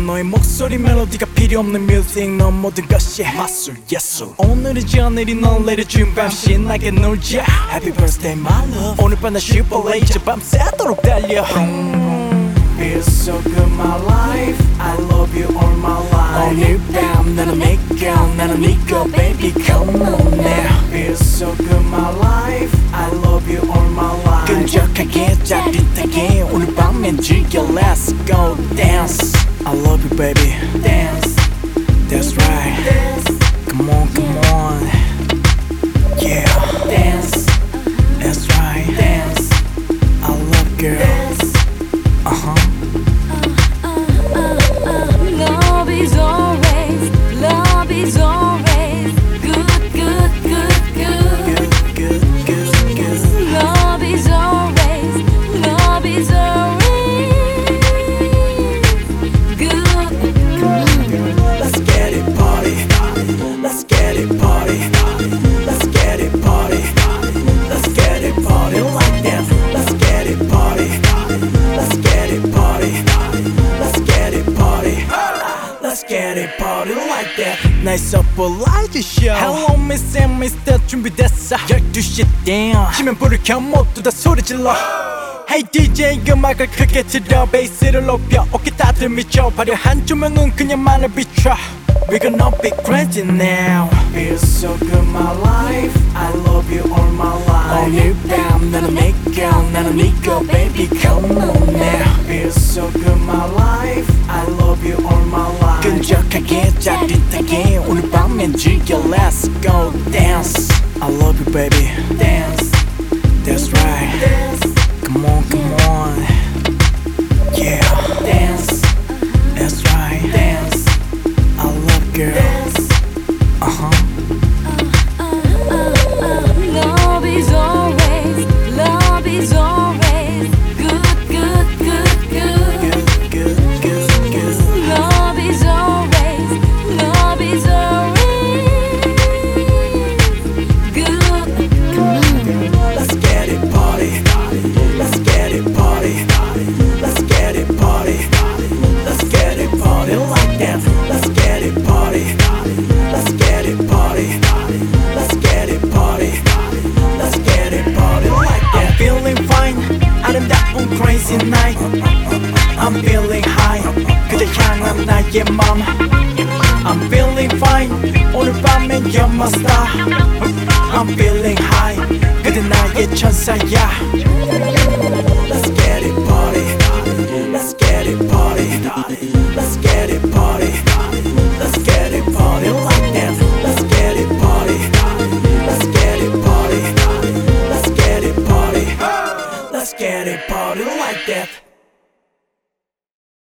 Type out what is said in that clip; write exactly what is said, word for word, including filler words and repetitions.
너의 목소리 멜로디가 필요 없는 뮤직 넌 모든 것이 마술 예술 오늘이지 오늘이 넌 내려준 밤 신나게 놀자 Happy birthday my love 오늘 밤 나 슈퍼레이저 밤새도록 달려 Feels so good my life I love you all my life 오늘 밤 나는 믿고 나는 니꺼 baby come on now Feels so good my life I love you all my life 끈적하게 짜릿하게 오늘 밤엔 즐겨 Let's go dance I love you baby Dance That's right Dance Come on come on Yeah Dance That's right Dance I love girl Dance Uh-huh Love is always, love is always good, good, good, good. Good, good, good, good. Love is always, love is always good. Let's get it party Let's get it party Let's get it party Let's get it party like that Let's get it party Let's get it party Let's get it party Let's get it party like that 나의 서플라이즈 쇼 Hello Miss and Mister 준비됐어 열두 시 damn 치면 불을 켜 모두 다 소리 질러 Hey 디제이 음악을 크게 틀어 베이스를 높여 어깨 다들 미쳐 화려한 조명은 그녀만을 비춰 We're gonna be crazy now Feels so good my life I love you all my life 오늘 밤 나는 믿고 나는 니꺼 baby come on now Feels so good my life I love you all my life 끈적하게 짜릿하게 오늘 밤엔 즐겨 Let's go dance I love you baby Dance That's right Dance Come on come on Yeah Dance That's right Dance I love girl Dance Uh-huh Love is always, love is always good, good, good, good. Good, good, good, good Love is always, love is always good. Let's get it party Let's get it party Let's get it party Let's get it party like that Let's get it party Let's get it party Let's get it party Let's get it party like that I'm feeling fine 아름다운 crazy night I'm feeling high 그대 향한 나의 맘 I'm feeling fine 오늘 밤엔 you're my star I'm feeling high 그대 나의 천사야